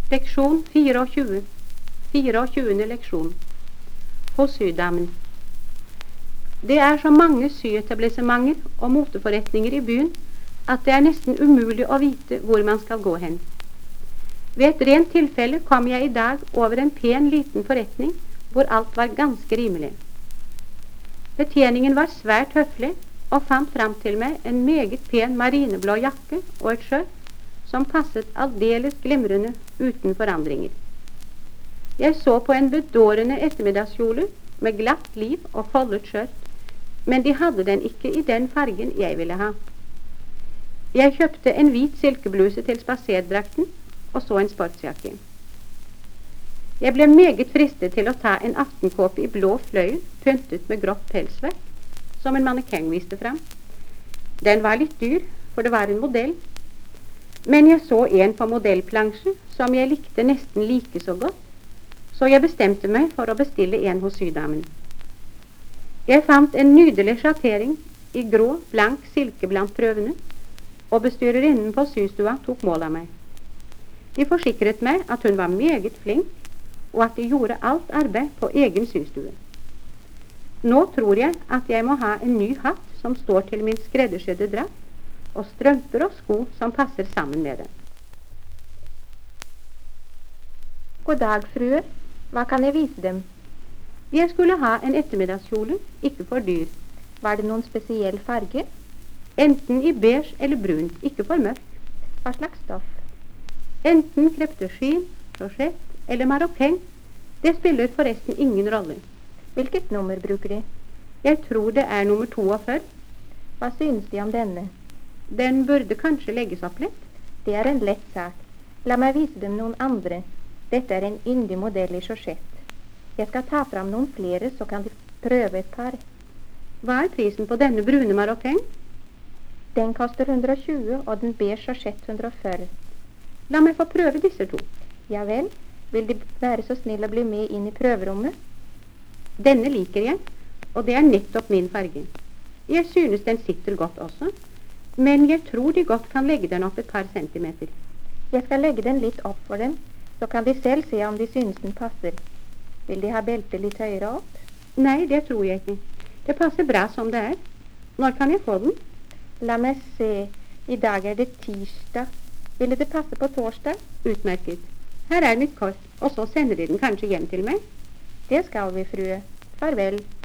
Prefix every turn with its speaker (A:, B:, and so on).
A: Leksjon 24. 24. leksjon. Hos sydamen. Det er så mange syetablissementer og moteforretninger i byen at det er nesten umulig å vite hvor man skal gå hen. Ved et rent tilfelle kom jeg i dag over en pen liten forretning hvor alt var ganske rimelig. Betjeningen var svært høflig og fant fram til meg en meget pen marineblå jakke og et skjørt som passet aldeles glimrende uten forandringer. Jeg så på en bedårende ettermiddagskjole med glatt liv og foldet skjørt, men de hadde den ikke i den fargen jeg ville ha. Jeg kjøpte en hvit silkebluse til spaserdrakten og så en sportsjakke. Jeg ble meget fristet til å ta en aftenkåpe i blå fløyel pyntet med grått pelsverk, som en mannekeng viste fram. Den var litt dyr, for det var en modell, men jeg så en på modellplansje som jeg likte nesten like så godt, så jeg bestemte meg for å bestille en hos sydamen. Jeg fant en nydelig sjattering i grå, blank silke blant prøvene, og bestyrerinnen på systua tok mål av meg. De forsikret meg at hun var meget flink, og at de gjorde alt arbeid på egen systue. Nå tror jeg at jeg må ha en ny hatt som står til min skreddersydde drakt, og strømper og sko som passer sammen med den.
B: God dag, frue. Hva kan jeg vise dem?
A: Jeg skulle ha en ettermiddagskjole, ikke for dyr.
B: Var det noen spesiell farge?
A: Enten i beige eller brunt, ikke for mørk.
B: Hva slags stoff?
A: Enten krepteskinn, crochet eller marokkeng. Det spiller forresten ingen rolle.
B: Hvilket nummer bruker de?
A: Jeg tror det er nummer 42.
B: Hva synes de om denne?
A: Den burde kanskje legges opp litt.
B: Det er en lett sak. La meg vise dem noen andre. Dette er en yndig modell i sjosjett. Jeg skal ta fram noen flere, så kan de prøve et par.
A: Hva er prisen på denne brune marokkeng?
B: Den koster 120, og den beige sjosjett 140.
A: La meg få prøve disse to.
B: Ja vel, vil De være så snill å bli med inn i prøverommet?
A: Denne liker jeg, og det er nettopp min farge. Jeg synes den sitter godt også, men jeg tror de godt kan legge den opp et par centimeter.
B: Jeg skal legge den litt opp for dem, så kan de selv se om de synes den passer. Vil de ha beltet litt høyere opp?
A: Nei, det tror jeg ikke. Det passer bra som det er. Når kan jeg få den?
B: La meg se. I dag er det tirsdag. Ville det passe på torsdag?
A: Utmerket. Her er mitt kort, og så sender de den kanskje hjem til meg?
B: Det skal vi, frue. Farvel.